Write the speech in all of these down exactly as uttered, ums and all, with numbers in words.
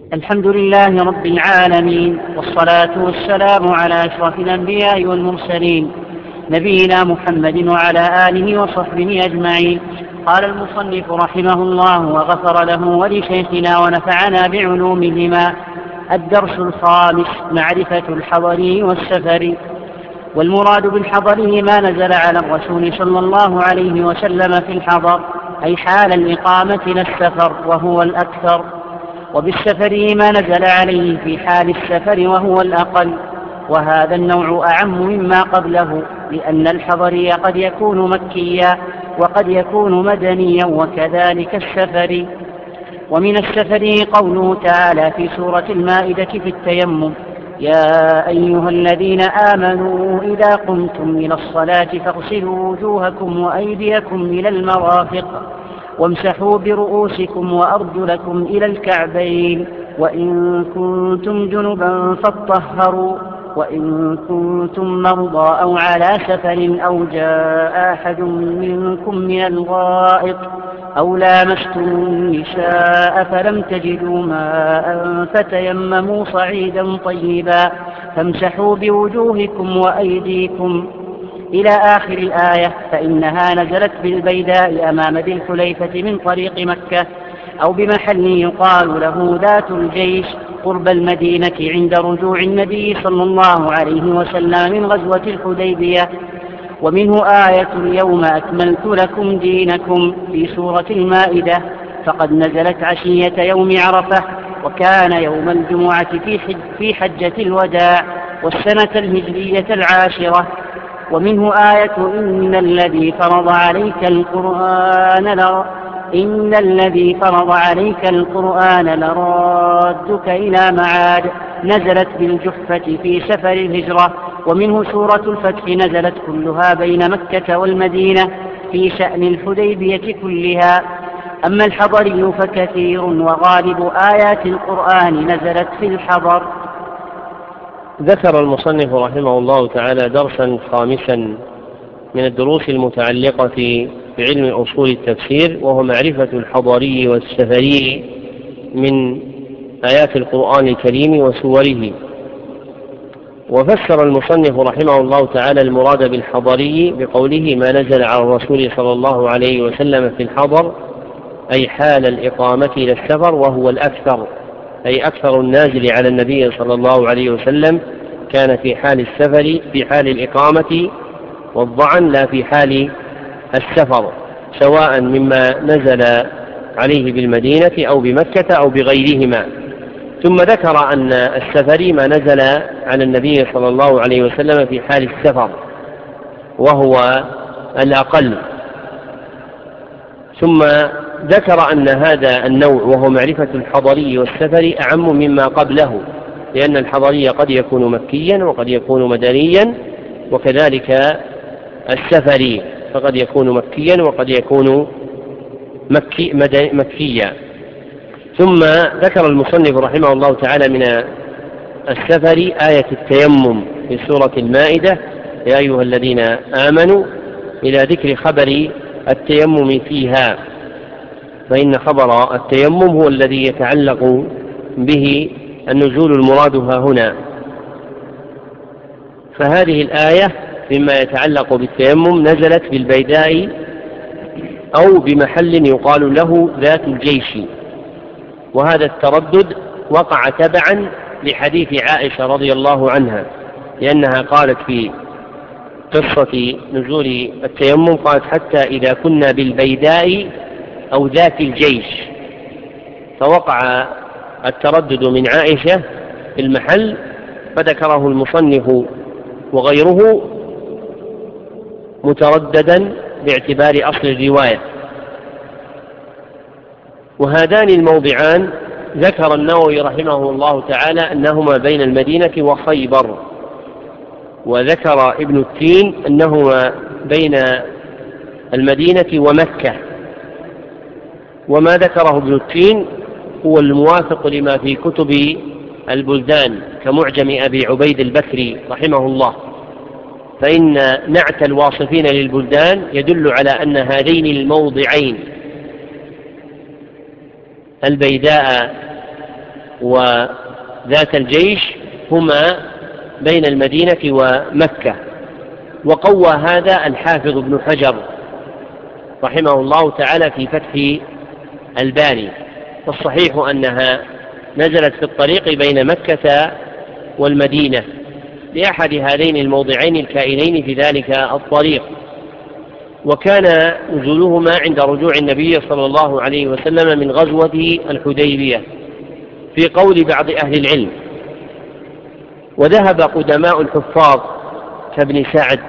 الحمد لله رب العالمين، والصلاة والسلام على أشرف الأنبياء والمرسلين نبينا محمد وعلى آله وصحبه أجمعين. قال المصنف رحمه الله وغفر له ولشيخنا ونفعنا بعلومهما. الدرس الخامس: معرفة الحضر والسفر. والمراد بالحضر ما نزل على الرسول صلى الله عليه وسلم في الحضر، أي حال الإقامة لا السفر وهو الأكثر، وبالسفر ما نزل عليه في حال السفر وهو الأقل، وهذا النوع أعم مما قبله، لأن الحضر قد يكون مكيا وقد يكون مدنيا، وكذلك السفر. ومن السفر قوله تعالى في سورة المائدة في التيمم: يا أيها الذين آمنوا إذا قمتم إلى الصلاة فاغسلوا وجوهكم وأيديكم إلى المرافق وامسحوا برؤوسكم وأرجلكم إلى الكعبين، وإن كنتم جنبا فاطهروا، وإن كنتم مرضى أو على سفر أو جاء أحد منكم من الغائط أو لامستم النساء فلم تجدوا ماء فتيمموا صعيدا طيبا فامسحوا بوجوهكم وأيديكم إلى آخر الآية، فإنها نزلت بالبيداء أمام ذي الحليفة من طريق مكة، أو بمحل يقال له ذات الجيش قرب المدينة عند رجوع النبي صلى الله عليه وسلم من غزوة الحديبية. ومنه آية اليوم أكملت لكم دينكم في سورة المائدة، فقد نزلت عشية يوم عرفة، وكان يوم الجمعة في, حج في حجة الوداع والسنة الهجرية العاشرة. ومنه آية إن الذي فرض عليك القرآن لر... إن الذي فرض عليك القرآن لرادك إلى معاد، نزلت بالجحفة في سفر الهجرة. ومنه سورة الفتح نزلت كلها بين مكة والمدينة في شأن الحديبية كلها. أما الحضري فكثير، وغالب آيات القرآن نزلت في الحضر. ذكر المصنف رحمه الله تعالى درسا خامسا من الدروس المتعلقة بعلم أصول التفسير، وهو معرفة الحضري والسفري من آيات القرآن الكريم وسوره. وفسر المصنف رحمه الله تعالى المراد بالحضري بقوله ما نزل على الرسول صلى الله عليه وسلم في الحضر، أي حال الإقامة إلى السفر وهو الأكثر، أي أكثر النازل على النبي صلى الله عليه وسلم كان في حال السفر في حال الإقامة والضعن، لا في حال السفر، سواء مما نزل عليه بالمدينة أو بمكة أو بغيرهما. ثم ذكر أن السفر ما نزل على النبي صلى الله عليه وسلم في حال السفر وهو الأقل. ثم ذكر أن هذا النوع وهو معرفة الحضري والسفر أعم مما قبله، لأن الحضري قد يكون مكيا وقد يكون مدنيا، وكذلك السفري فقد يكون مكيا وقد يكون مكي مكيا. ثم ذكر المصنف رحمه الله تعالى من السفر آية التيمم في سورة المائدة: يا أيها الذين آمنوا، إلى ذكر خبر التيمم فيها، فإن خبر التيمم هو الذي يتعلق به النزول المراد ها هنا. فهذه الآية مما يتعلق بالتيمم نزلت بالبيداء أو بمحل يقال له ذات الجيش، وهذا التردد وقع تبعا لحديث عائشة رضي الله عنها، لأنها قالت في قصة نزول التيمم، قالت حتى إذا كنا بالبيداء أو ذات الجيش، فوقع التردد من عائشة في المحل، فذكره المصنف وغيره مترددا باعتبار أصل الرواية. وهذان الموضعان ذكر النووي رحمه الله تعالى أنهما بين المدينة وخيبر، وذكر ابن التين أنهما بين المدينة ومكة. وما ذكره ابن التين هو الموافق لما في كتب البلدان كمعجم أبي عبيد البكري رحمه الله، فإن نعت الواصفين للبلدان يدل على أن هذين الموضعين البيداء وذات الجيش هما بين المدينة ومكة. وقوى هذا الحافظ ابن حجر رحمه الله تعالى في فتح الباري. والصحيح أنها نزلت في الطريق بين مكة والمدينة لأحد هذين الموضعين الكائنين في ذلك الطريق، وكان نزولهما عند رجوع النبي صلى الله عليه وسلم من غزوة الحديبية في قول بعض أهل العلم. وذهب قدماء الحفاظ كابن سعد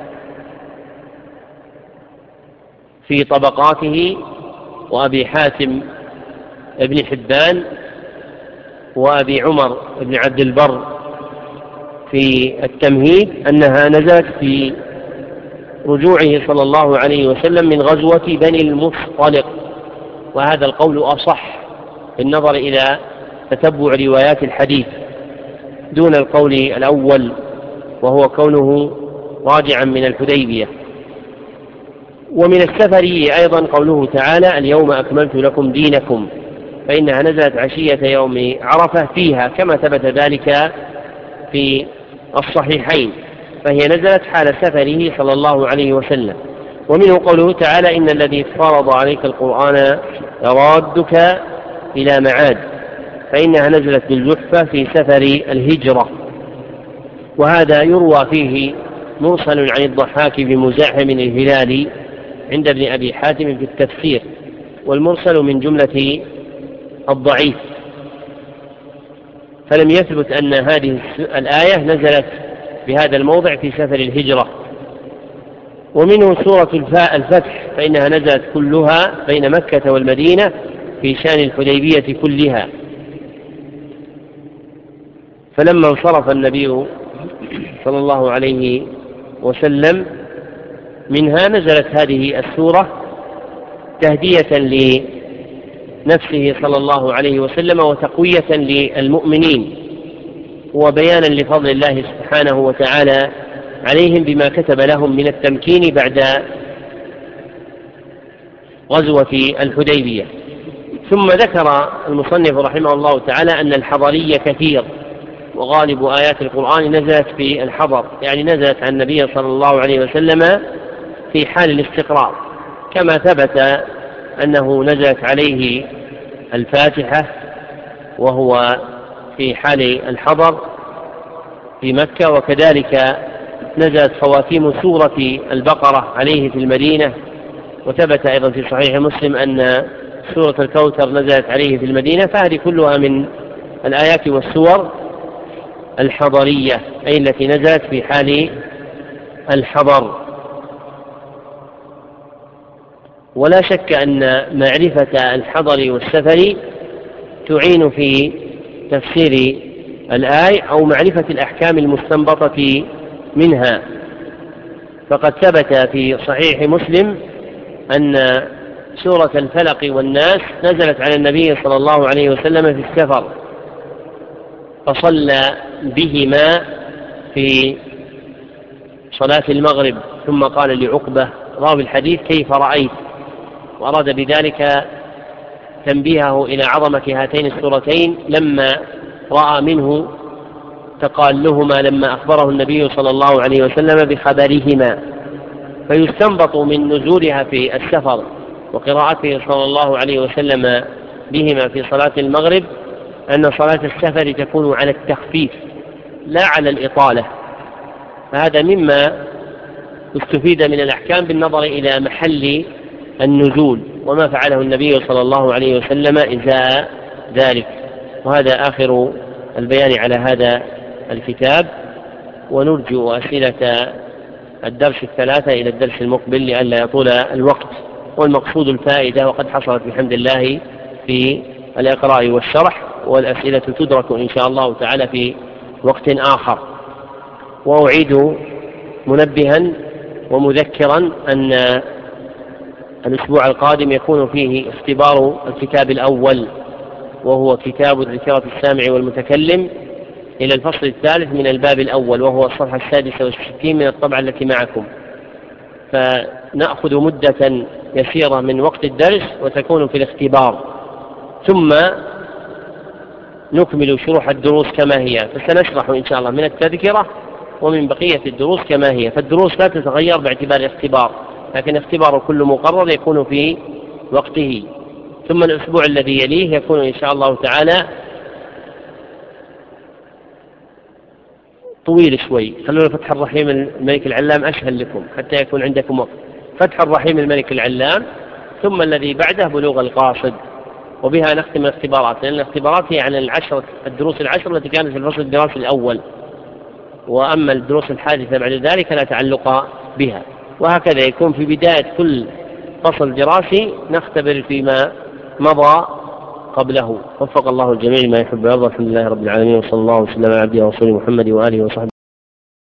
في طبقاته وأبي حاتم ابن حبان وأبي عمر ابن عبد البر في التمهيد أنها نزلت في رجوعه صلى الله عليه وسلم من غزوة بني المصطلق، وهذا القول أصح بالنظر إلى تتبع روايات الحديث دون القول الأول وهو كونه راجعا من الحديبية. ومن السفري أيضا قوله تعالى اليوم أكملت لكم دينكم، فإنها نزلت عشية يوم عرفة فيها كما ثبت ذلك في الصحيحين، فهي نزلت حال سفره صلى الله عليه وسلم. ومنه قوله تعالى إن الذي فرض عليك القرآن لرادك إلى معاد، فإنها نزلت بالجحفة في سفر الهجرة. وهذا يروى فيه مرسل عن الضحاك بمزاحم الهلالي عند ابن أبي حاتم في التفسير، والمرسل من جملة الضعيف، فلم يثبت أن هذه الآية نزلت بهذا الموضع في سفر الهجرة. ومنه سورة الفتح فإنها نزلت كلها بين مكة والمدينة في شان الحديبية كلها. فلما انصرف النبي صلى الله عليه وسلم منها نزلت هذه السورة تهدية لنفسه صلى الله عليه وسلم وتقوية للمؤمنين وبيانا لفضل الله سبحانه وتعالى عليهم بما كتب لهم من التمكين بعد غزوة الحديبية. ثم ذكر المصنف رحمه الله تعالى أن الحضري كثير، وغالب آيات القرآن نزلت في الحضر، يعني نزلت عن النبي صلى الله عليه وسلم في حال الاستقرار، كما ثبت أنه نزلت عليه الفاتحة وهو في حال الحضر في مكة، وكذلك نزلت خواتيم سورة البقرة عليه في المدينة. وثبت أيضا في صحيح مسلم أن سورة الكوثر نزلت عليه في المدينة. فهذه كلها من الآيات والسور الحضرية، أي التي نزلت في حال الحضر. ولا شك أن معرفة الحضر والسفر تعين في تفسير الآية أو معرفة الأحكام المستنبطة منها. فقد ثبت في صحيح مسلم أن سورة الفلق والناس نزلت على النبي صلى الله عليه وسلم في السفر، فصلى بهما في صلاة المغرب، ثم قال لعقبة راوي الحديث كيف رأيت، وأراد بذلك تنبيهه إلى عظمة هاتين السورتين لما رأى منه تقالهما لما أخبره النبي صلى الله عليه وسلم بخبرهما. فيستنبط من نزولها في السفر وقراءته صلى الله عليه وسلم بهما في صلاة المغرب أن صلاة السفر تكون على التخفيف لا على الإطالة. فهذا مما استفيد من الأحكام بالنظر إلى محل النزول وما فعله النبي صلى الله عليه وسلم إزاء ذلك. وهذا آخر البيان على هذا الكتاب، ونرجو أسئلة الدرس الثلاثة إلى الدرس المقبل لئلا يطول الوقت، والمقصود الفائدة، وقد حصلت بحمد الله في الإقراء والشرح، والأسئلة تدرك إن شاء الله تعالى في وقت آخر. وأعيد منبها ومذكرا أن الأسبوع القادم يكون فيه اختبار الكتاب الأول، وهو كتاب ذكرى السامع والمتكلم، إلى الفصل الثالث من الباب الأول، وهو الصفحة السادسة والستين من الطبعة التي معكم. فنأخذ مدة يسيرة من وقت الدرس وتكون في الاختبار، ثم نكمل شروح الدروس كما هي، فسنشرح إن شاء الله من التذكرة ومن بقية الدروس كما هي. فالدروس لا تتغير باعتبار الاختبار، لكن اختبار كل مقرر يكون في وقته. ثم الأسبوع الذي يليه يكون إن شاء الله تعالى طويل شوي. خلونا فتح الرحيم الملك العلام أسهل لكم حتى يكون عندكم وقت. فتح الرحيم الملك العلام، ثم الذي بعده بلوغ القاصد، وبها نختم الاختبارات، لأن الاختبارات هي عن العشرة الدروس العشر التي كانت في الفصل الدراسي الأول، وأما الدروس الحادثة بعد ذلك لا تعلق بها. وهكذا يكون في بداية كل فصل دراسي نختبر فيما مضى قبله. وفق الله الجميع ما يحب ويرضى. الحمد لله رب العالمين، وصلى الله وسلم على عبده ورسوله محمد وآله وصحبه.